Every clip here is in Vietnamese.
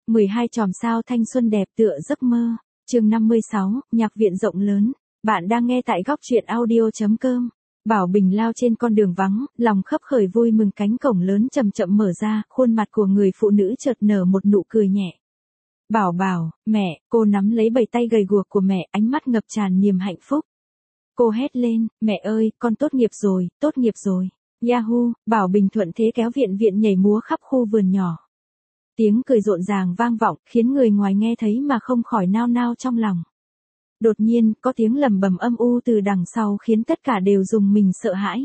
12 chòm sao thanh xuân đẹp tựa giấc mơ. Chương 56, nhạc viện rộng lớn. Bạn đang nghe tại góc truyện audio.com. Bảo Bình lao trên con đường vắng, lòng khấp khởi vui mừng, cánh cổng lớn chậm chậm mở ra, khuôn mặt của người phụ nữ chợt nở một nụ cười nhẹ. Bảo Bảo, mẹ, cô nắm lấy bầy tay gầy guộc của mẹ, ánh mắt ngập tràn niềm hạnh phúc. Cô hét lên, mẹ ơi, con tốt nghiệp rồi, tốt nghiệp rồi. Yahoo, Bảo Bình thuận thế kéo Viện Viện nhảy múa khắp khu vườn nhỏ. Tiếng cười rộn ràng vang vọng, khiến người ngoài nghe thấy mà không khỏi nao nao trong lòng. Đột nhiên, có tiếng lẩm bẩm âm u từ đằng sau khiến tất cả đều rùng mình sợ hãi.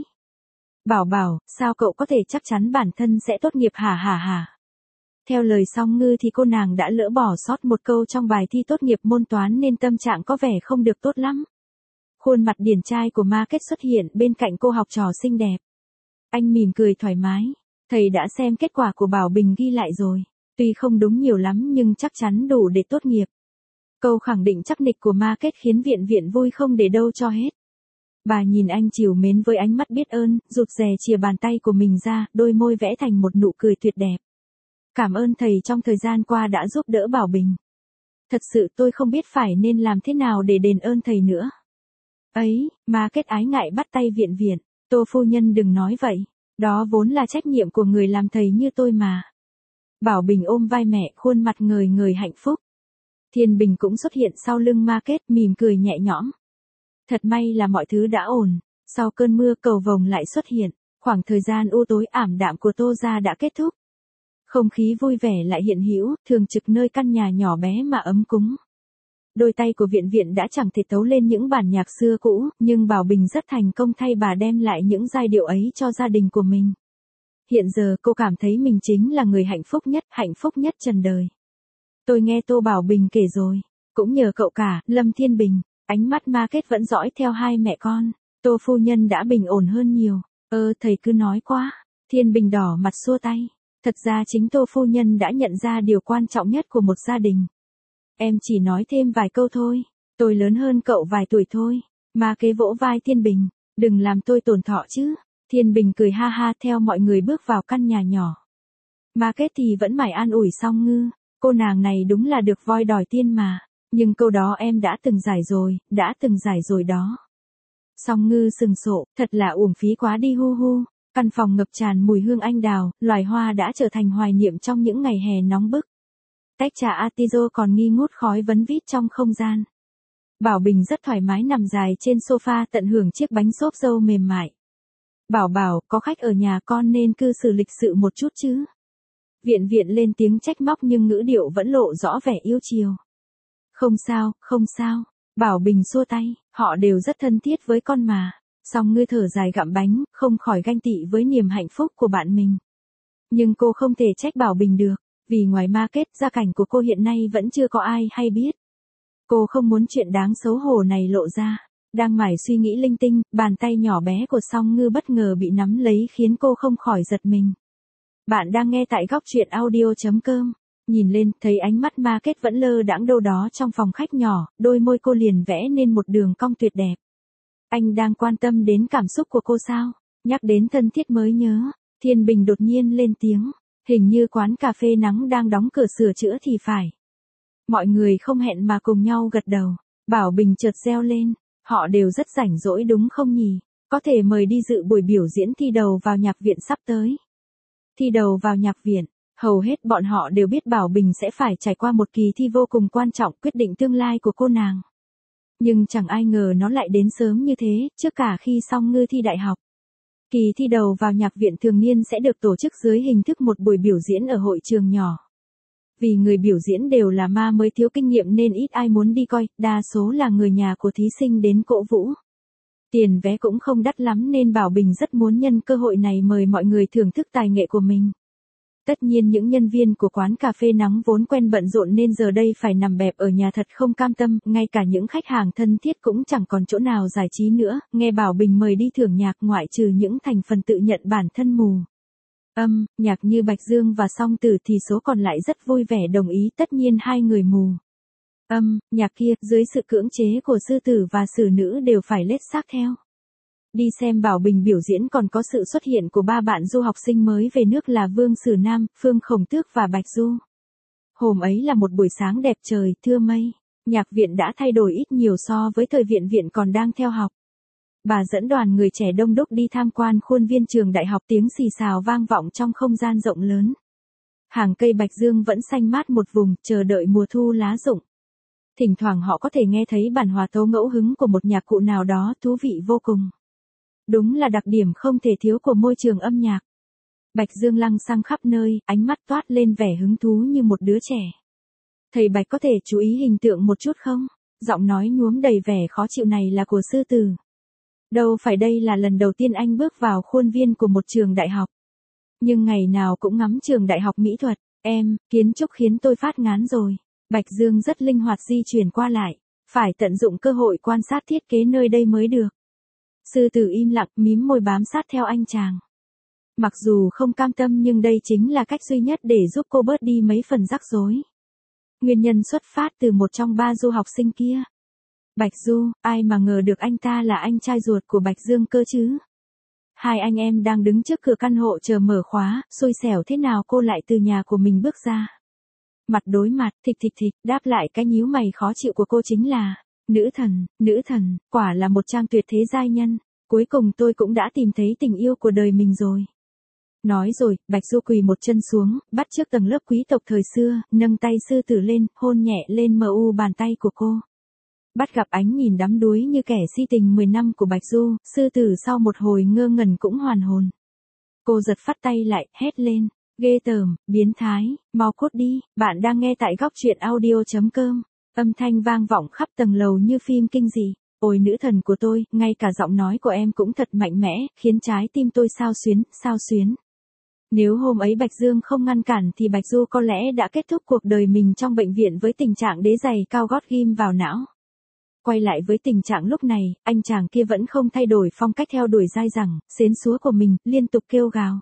Bảo Bảo, sao cậu có thể chắc chắn bản thân sẽ tốt nghiệp hả? Theo lời Song Ngư thì cô nàng đã lỡ bỏ sót một câu trong bài thi tốt nghiệp môn toán nên tâm trạng có vẻ không được tốt lắm. Khuôn mặt điển trai của Market xuất hiện bên cạnh cô học trò xinh đẹp. Anh mỉm cười thoải mái. Thầy đã xem kết quả của Bảo Bình ghi lại rồi. Tuy không đúng nhiều lắm nhưng chắc chắn đủ để tốt nghiệp. Câu khẳng định chắc nịch của Market khiến Viện Viện vui không để đâu cho hết. Bà nhìn anh trìu mến với ánh mắt biết ơn, rụt rè chìa bàn tay của mình ra, đôi môi vẽ thành một nụ cười tuyệt đẹp. Cảm ơn thầy trong thời gian qua đã giúp đỡ Bảo Bình. Thật sự tôi không biết phải nên làm thế nào để đền ơn thầy nữa. Ấy, Market ái ngại bắt tay Viện Viện. Tô phu nhân đừng nói vậy. Đó vốn là trách nhiệm của người làm thầy như tôi mà. Bảo Bình ôm vai mẹ, khuôn mặt ngời ngời hạnh phúc. Thiên Bình cũng xuất hiện sau lưng Market, mỉm cười nhẹ nhõm. Thật may là mọi thứ đã ổn. Sau cơn mưa cầu vồng lại xuất hiện. Khoảng thời gian u tối ảm đạm của Tô gia đã kết thúc. Không khí vui vẻ lại hiện hữu, thường trực nơi căn nhà nhỏ bé mà ấm cúng. Đôi tay của Viện Viện đã chẳng thể tấu lên những bản nhạc xưa cũ, nhưng Bảo Bình rất thành công thay bà đem lại những giai điệu ấy cho gia đình của mình. Hiện giờ cô cảm thấy mình chính là người hạnh phúc nhất trần đời. Tôi nghe Tô Bảo Bình kể rồi, cũng nhờ cậu cả, Lâm Thiên Bình, ánh mắt Market vẫn dõi theo hai mẹ con. Tô phu nhân đã bình ổn hơn nhiều. Thầy cứ nói quá. Thiên Bình đỏ mặt xua tay. Thật ra chính Tô phu nhân đã nhận ra điều quan trọng nhất của một gia đình. Em chỉ nói thêm vài câu thôi. Tôi lớn hơn cậu vài tuổi thôi. Market vỗ vai Thiên Bình. Đừng làm tôi tổn thọ chứ. Thiên Bình cười ha ha theo mọi người bước vào căn nhà nhỏ. Market thì vẫn mải an ủi Song Ngư. Cô nàng này đúng là được voi đòi tiên mà. Nhưng câu đó em đã từng giải rồi đó. Song Ngư sừng sộ, thật là uổng phí quá đi hu hu. Căn phòng ngập tràn mùi hương anh đào, loài hoa đã trở thành hoài niệm trong những ngày hè nóng bức. Tách trà atizo còn nghi ngút khói vấn vít trong không gian. Bảo Bình rất thoải mái nằm dài trên sofa tận hưởng chiếc bánh xốp dâu mềm mại. Bảo Bảo, có khách ở nhà con nên cư xử lịch sự một chút chứ. Viện Viện lên tiếng trách móc nhưng ngữ điệu vẫn lộ rõ vẻ yêu chiều. Không sao. Bảo Bình xua tay, họ đều rất thân thiết với con mà. Song Ngư thở dài gặm bánh, không khỏi ganh tị với niềm hạnh phúc của bạn mình. Nhưng cô không thể trách Bảo Bình được, vì ngoài Market, gia cảnh của cô hiện nay vẫn chưa có ai hay biết. Cô không muốn chuyện đáng xấu hổ này lộ ra. Đang mải suy nghĩ linh tinh, bàn tay nhỏ bé của Song Ngư bất ngờ bị nắm lấy khiến cô không khỏi giật mình. Bạn đang nghe tại góc truyện audio.com. Nhìn lên, thấy ánh mắt Market vẫn lơ đãng đâu đó trong phòng khách nhỏ, đôi môi cô liền vẽ nên một đường cong tuyệt đẹp. Anh đang quan tâm đến cảm xúc của cô sao? Nhắc đến thân thiết mới nhớ. Thiên Bình đột nhiên lên tiếng. Hình như quán cà phê nắng đang đóng cửa sửa chữa thì phải. Mọi người không hẹn mà cùng nhau gật đầu. Bảo Bình chợt reo lên. Họ đều rất rảnh rỗi đúng không nhỉ? Có thể mời đi dự buổi biểu diễn thi đầu vào nhạc viện sắp tới. Thi đầu vào nhạc viện. Hầu hết bọn họ đều biết Bảo Bình sẽ phải trải qua một kỳ thi vô cùng quan trọng quyết định tương lai của cô nàng. Nhưng chẳng ai ngờ nó lại đến sớm như thế, trước cả khi Song Ngư thi đại học. Kỳ thi đầu vào nhạc viện thường niên sẽ được tổ chức dưới hình thức một buổi biểu diễn ở hội trường nhỏ. Vì người biểu diễn đều là ma mới thiếu kinh nghiệm nên ít ai muốn đi coi, đa số là người nhà của thí sinh đến cổ vũ. Tiền vé cũng không đắt lắm nên Bảo Bình rất muốn nhân cơ hội này mời mọi người thưởng thức tài nghệ của mình. Tất nhiên những nhân viên của quán cà phê nắng vốn quen bận rộn nên giờ đây phải nằm bẹp ở nhà thật không cam tâm, ngay cả những khách hàng thân thiết cũng chẳng còn chỗ nào giải trí nữa, nghe Bảo Bình mời đi thưởng nhạc ngoại trừ những thành phần tự nhận bản thân mù. Nhạc như Bạch Dương và Song Tử thì số còn lại rất vui vẻ đồng ý, tất nhiên hai người mù. Nhạc kia, dưới sự cưỡng chế của sư tử và sử nữ đều phải lết xác theo. Đi xem Bảo Bình biểu diễn còn có sự xuất hiện của ba bạn du học sinh mới về nước là Vương Sử Nam, Phương Khổng Tước và Bạch Du. Hôm ấy là một buổi sáng đẹp trời, thưa mây. Nhạc viện đã thay đổi ít nhiều so với thời viện viện còn đang theo học. Bà dẫn đoàn người trẻ đông đúc đi tham quan khuôn viên trường đại học, tiếng xì xào vang vọng trong không gian rộng lớn. Hàng cây bạch dương vẫn xanh mát một vùng, chờ đợi mùa thu lá rụng. Thỉnh thoảng họ có thể nghe thấy bản hòa tấu ngẫu hứng của một nhạc cụ nào đó, thú vị vô cùng. Đúng là đặc điểm không thể thiếu của môi trường âm nhạc. Bạch dương lăng xăng khắp nơi, ánh mắt toát lên vẻ hứng thú như một đứa trẻ. Thầy Bạch có thể chú ý hình tượng một chút không? Giọng nói nhuốm đầy vẻ khó chịu này là của sư tử. Đâu phải đây là lần đầu tiên anh bước vào khuôn viên của một trường đại học. Nhưng ngày nào cũng ngắm trường đại học mỹ thuật, kiến trúc khiến tôi phát ngán rồi. Bạch Dương rất linh hoạt di chuyển qua lại, phải tận dụng cơ hội quan sát thiết kế nơi đây mới được. Sư tử im lặng, mím môi bám sát theo anh chàng. Mặc dù không cam tâm nhưng đây chính là cách duy nhất để giúp cô bớt đi mấy phần rắc rối. Nguyên nhân xuất phát từ một trong ba du học sinh kia. Bạch Du, ai mà ngờ được anh ta là anh trai ruột của Bạch Dương cơ chứ. Hai anh em đang đứng trước cửa căn hộ chờ mở khóa, xui xẻo thế nào cô lại từ nhà của mình bước ra. Mặt đối mặt, thịch, đáp lại cái nhíu mày khó chịu của cô chính là, nữ thần, quả là một trang tuyệt thế giai nhân, cuối cùng tôi cũng đã tìm thấy tình yêu của đời mình rồi. Nói rồi, Bạch Du quỳ một chân xuống, bắt chước tầng lớp quý tộc thời xưa, nâng tay sư tử lên, hôn nhẹ lên bàn tay của cô. Bắt gặp ánh nhìn đắm đuối như kẻ si tình 10 năm của Bạch Du, sư tử sau một hồi ngơ ngẩn cũng hoàn hồn. Cô giật phát tay lại, hét lên, ghê tởm, biến thái, mau cút đi, bạn đang nghe tại góc truyện audio.com. Âm thanh vang vọng khắp tầng lầu như phim kinh dị. Ôi nữ thần của tôi, ngay cả giọng nói của em cũng thật mạnh mẽ, khiến trái tim tôi xao xuyến. Nếu hôm ấy Bạch Dương không ngăn cản thì Bạch Du có lẽ đã kết thúc cuộc đời mình trong bệnh viện với tình trạng đế giày cao gót ghim vào não. Quay lại với tình trạng lúc này, anh chàng kia vẫn không thay đổi phong cách theo đuổi dai dẳng, xến xúa của mình, liên tục kêu gào.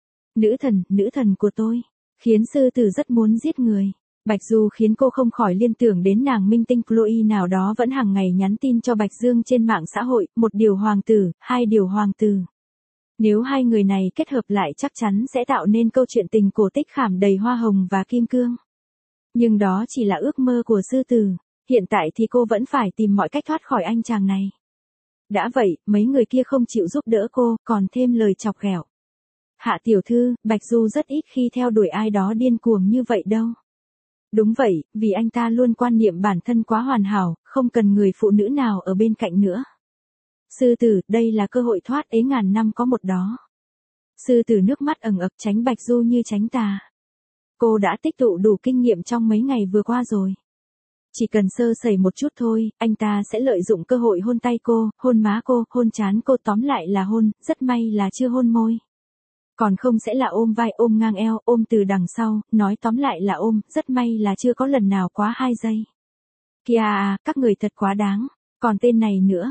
Nữ thần của tôi, khiến sư tử rất muốn giết người. Bạch Du khiến cô không khỏi liên tưởng đến nàng minh tinh Chloe nào đó vẫn hàng ngày nhắn tin cho Bạch Dương trên mạng xã hội, 1 điều hoàng tử, 2 điều hoàng tử. Nếu hai người này kết hợp lại chắc chắn sẽ tạo nên câu chuyện tình cổ tích khảm đầy hoa hồng và kim cương. Nhưng đó chỉ là ước mơ của sư tử. Hiện tại thì cô vẫn phải tìm mọi cách thoát khỏi anh chàng này. Đã vậy, mấy người kia không chịu giúp đỡ cô, còn thêm lời chọc ghẹo. Hạ tiểu thư, Bạch Du rất ít khi theo đuổi ai đó điên cuồng như vậy đâu. Đúng vậy, vì anh ta luôn quan niệm bản thân quá hoàn hảo, không cần người phụ nữ nào ở bên cạnh nữa. Sư tử, đây là cơ hội thoát ế ngàn năm có một đó. Sư tử nước mắt ẩn ực tránh Bạch Du như tránh tà. Cô đã tích tụ đủ kinh nghiệm trong mấy ngày vừa qua rồi. Chỉ cần sơ sẩy một chút thôi, anh ta sẽ lợi dụng cơ hội hôn tay cô, hôn má cô, hôn trán cô, tóm lại là hôn, rất may là chưa hôn môi. Còn không sẽ là ôm vai, ôm ngang eo, ôm từ đằng sau, nói tóm lại là ôm, rất may là chưa có lần nào quá 2 giây. Kìa à, các người thật quá đáng. Còn tên này nữa,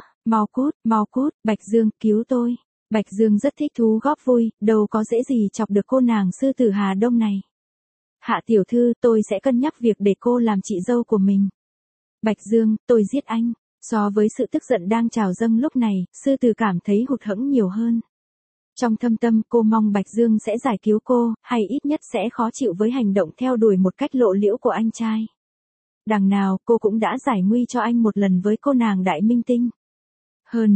mau cút, Bạch Dương, cứu tôi. Bạch Dương rất thích thú góp vui, đâu có dễ gì chọc được cô nàng sư tử Hà Đông này. Hạ tiểu thư, tôi sẽ cân nhắc việc để cô làm chị dâu của mình. Bạch Dương, tôi giết anh. So với sự tức giận đang trào dâng lúc này, sư tử cảm thấy hụt hẫng nhiều hơn. Trong thâm tâm cô mong Bạch Dương sẽ giải cứu cô, hay ít nhất sẽ khó chịu với hành động theo đuổi một cách lộ liễu của anh trai. Đằng nào, cô cũng đã giải nguy cho anh một lần với cô nàng đại minh tinh. Hơn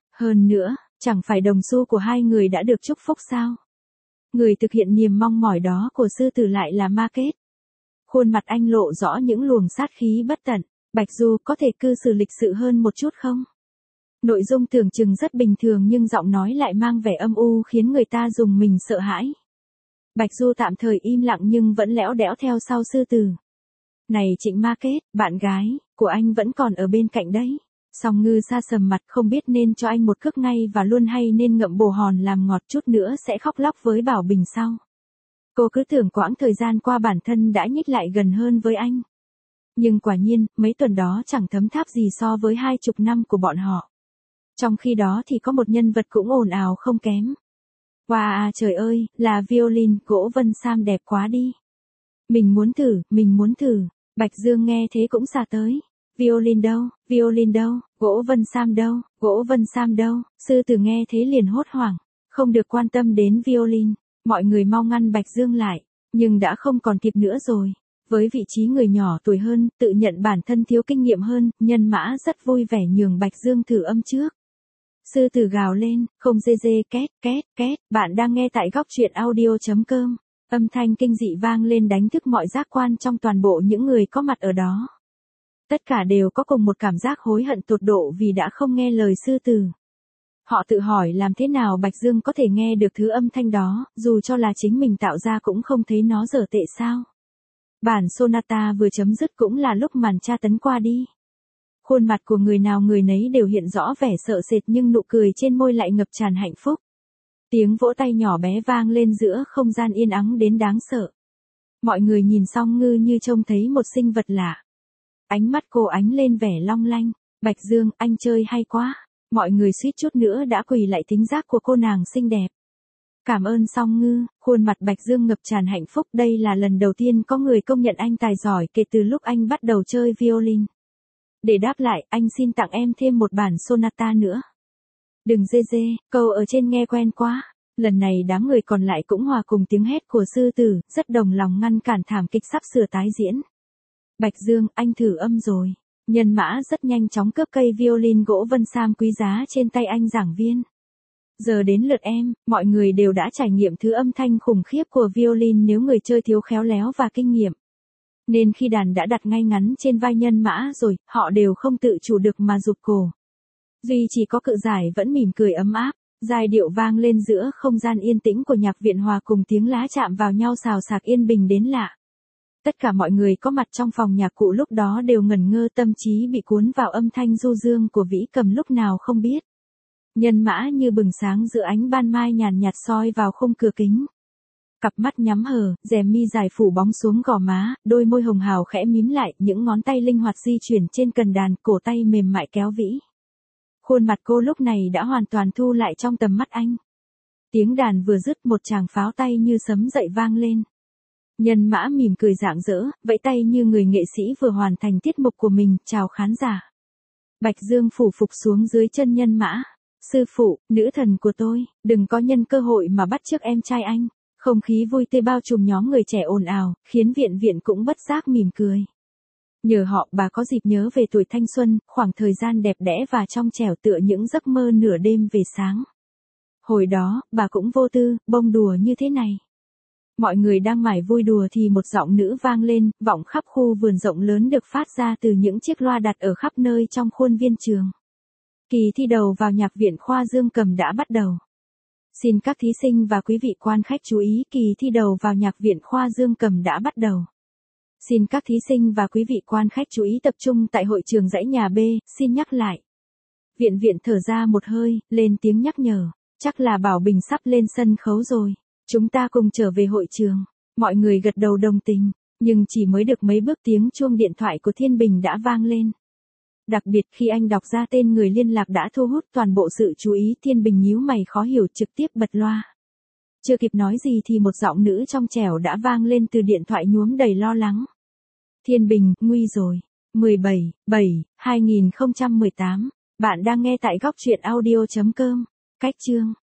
nữa, chẳng phải đồng xu của hai người đã được chúc phúc sao? Người thực hiện niềm mong mỏi đó của sư tử lại là ma kết. Khuôn mặt anh lộ rõ những luồng sát khí bất tận. Bạch Du, có thể cư xử lịch sự hơn một chút không? Nội dung tưởng chừng rất bình thường nhưng giọng nói lại mang vẻ âm u khiến người ta rùng mình sợ hãi. Bạch Du tạm thời im lặng nhưng vẫn lẽo đẽo theo sau sư tử. Này Trịnh Ma Kết, bạn gái của anh vẫn còn ở bên cạnh đấy. Song Ngư sa sầm mặt, không biết nên cho anh một cước ngay và luôn hay nên ngậm bồ hòn làm ngọt chút nữa sẽ khóc lóc với Bảo Bình sau. Cô cứ tưởng quãng thời gian qua bản thân đã nhích lại gần hơn với anh. Nhưng quả nhiên, mấy tuần đó chẳng thấm tháp gì so với 20 năm của bọn họ. Trong khi đó thì có một nhân vật cũng ồn ào không kém. Wow, trời ơi, là violin, gỗ Vân Sam đẹp quá đi. Mình muốn thử. Bạch Dương nghe thế cũng xà tới. Violin đâu, gỗ Vân Sam đâu, sư tử nghe thế liền hốt hoảng, không được quan tâm đến violin, mọi người mau ngăn Bạch Dương lại, nhưng đã không còn kịp nữa rồi. Với vị trí người nhỏ tuổi hơn, tự nhận bản thân thiếu kinh nghiệm hơn, Nhân Mã rất vui vẻ nhường Bạch Dương thử âm trước. Sư tử gào lên, không dê dê két két két, bạn đang nghe tại góc truyện audio.com. Âm thanh kinh dị vang lên đánh thức mọi giác quan trong toàn bộ những người có mặt ở đó. Tất cả đều có cùng một cảm giác hối hận tột độ vì đã không nghe lời sư tử. Họ tự hỏi làm thế nào Bạch Dương có thể nghe được thứ âm thanh đó, dù cho là chính mình tạo ra cũng không thấy nó dở tệ sao. Bản sonata vừa chấm dứt cũng là lúc màn tra tấn qua đi. Khuôn mặt của người nào người nấy đều hiện rõ vẻ sợ sệt nhưng nụ cười trên môi lại ngập tràn hạnh phúc. Tiếng vỗ tay nhỏ bé vang lên giữa không gian yên ắng đến đáng sợ. Mọi người nhìn Song Ngư như trông thấy một sinh vật lạ. Ánh mắt cô ánh lên vẻ long lanh. Bạch Dương, anh chơi hay quá. Mọi người suýt chút nữa đã quỳ lại thính giác của cô nàng xinh đẹp. Cảm ơn Song Ngư, khuôn mặt Bạch Dương ngập tràn hạnh phúc. Đây là lần đầu tiên có người công nhận anh tài giỏi kể từ lúc anh bắt đầu chơi violin. Để đáp lại, anh xin tặng em thêm một bản sonata nữa. Đừng dê dê, câu ở trên nghe quen quá. Lần này đám người còn lại cũng hòa cùng tiếng hét của sư tử, rất đồng lòng ngăn cản thảm kịch sắp sửa tái diễn. Bạch Dương, anh thử âm rồi. Nhân Mã rất nhanh chóng cướp cây violin gỗ vân sam quý giá trên tay anh giảng viên. Giờ đến lượt em, mọi người đều đã trải nghiệm thứ âm thanh khủng khiếp của violin nếu người chơi thiếu khéo léo và kinh nghiệm. Nên khi đàn đã đặt ngay ngắn trên vai Nhân Mã rồi, họ đều không tự chủ được mà rụt cổ. Duy chỉ có Cự Giải vẫn mỉm cười ấm áp, giai điệu vang lên giữa không gian yên tĩnh của nhạc viện hòa cùng tiếng lá chạm vào nhau xào xạc yên bình đến lạ. Tất cả mọi người có mặt trong phòng nhạc cụ lúc đó đều ngẩn ngơ tâm trí bị cuốn vào âm thanh du dương của vĩ cầm lúc nào không biết. Nhân Mã như bừng sáng giữa ánh ban mai nhàn nhạt soi vào khung cửa kính. Cặp mắt nhắm hờ, rèm mi dài phủ bóng xuống gò má, đôi môi hồng hào khẽ mím lại, những ngón tay linh hoạt di chuyển trên cần đàn, cổ tay mềm mại kéo vĩ. Khuôn mặt cô lúc này đã hoàn toàn thu lại trong tầm mắt anh. Tiếng đàn vừa dứt một tràng pháo tay như sấm dậy vang lên. Nhân Mã mỉm cười rạng rỡ, vẫy tay như người nghệ sĩ vừa hoàn thành tiết mục của mình, chào khán giả. Bạch Dương phủ phục xuống dưới chân Nhân Mã. Sư phụ, nữ thần của tôi, đừng có nhân cơ hội mà bắt chước em trai anh. Không khí vui tươi bao trùm nhóm người trẻ ồn ào, khiến viện viện cũng bất giác mỉm cười. Nhờ họ bà có dịp nhớ về tuổi thanh xuân, khoảng thời gian đẹp đẽ và trong trẻo tựa những giấc mơ nửa đêm về sáng. Hồi đó, bà cũng vô tư, bông đùa như thế này. Mọi người đang mải vui đùa thì một giọng nữ vang lên, vọng khắp khu vườn rộng lớn được phát ra từ những chiếc loa đặt ở khắp nơi trong khuôn viên trường. Kỳ thi đầu vào nhạc viện khoa dương cầm đã bắt đầu. Xin các thí sinh và quý vị quan khách chú ý, kỳ thi đầu vào nhạc viện khoa dương cầm đã bắt đầu. Xin các thí sinh và quý vị quan khách chú ý tập trung tại hội trường dãy nhà B, xin nhắc lại. Viện viện thở ra một hơi, lên tiếng nhắc nhở, chắc là Bảo Bình sắp lên sân khấu rồi. Chúng ta cùng trở về hội trường. Mọi người gật đầu đồng tình, nhưng chỉ mới được mấy bước tiếng chuông điện thoại của Thiên Bình đã vang lên. Đặc biệt khi anh đọc ra tên người liên lạc đã thu hút toàn bộ sự chú ý, Thiên Bình nhíu mày khó hiểu trực tiếp bật loa. Chưa kịp nói gì thì một giọng nữ trong trẻo đã vang lên từ điện thoại nhuốm đầy lo lắng. Thiên Bình, nguy rồi. 17/7/2018. Bạn đang nghe tại góc truyện audio.com. Cách chương.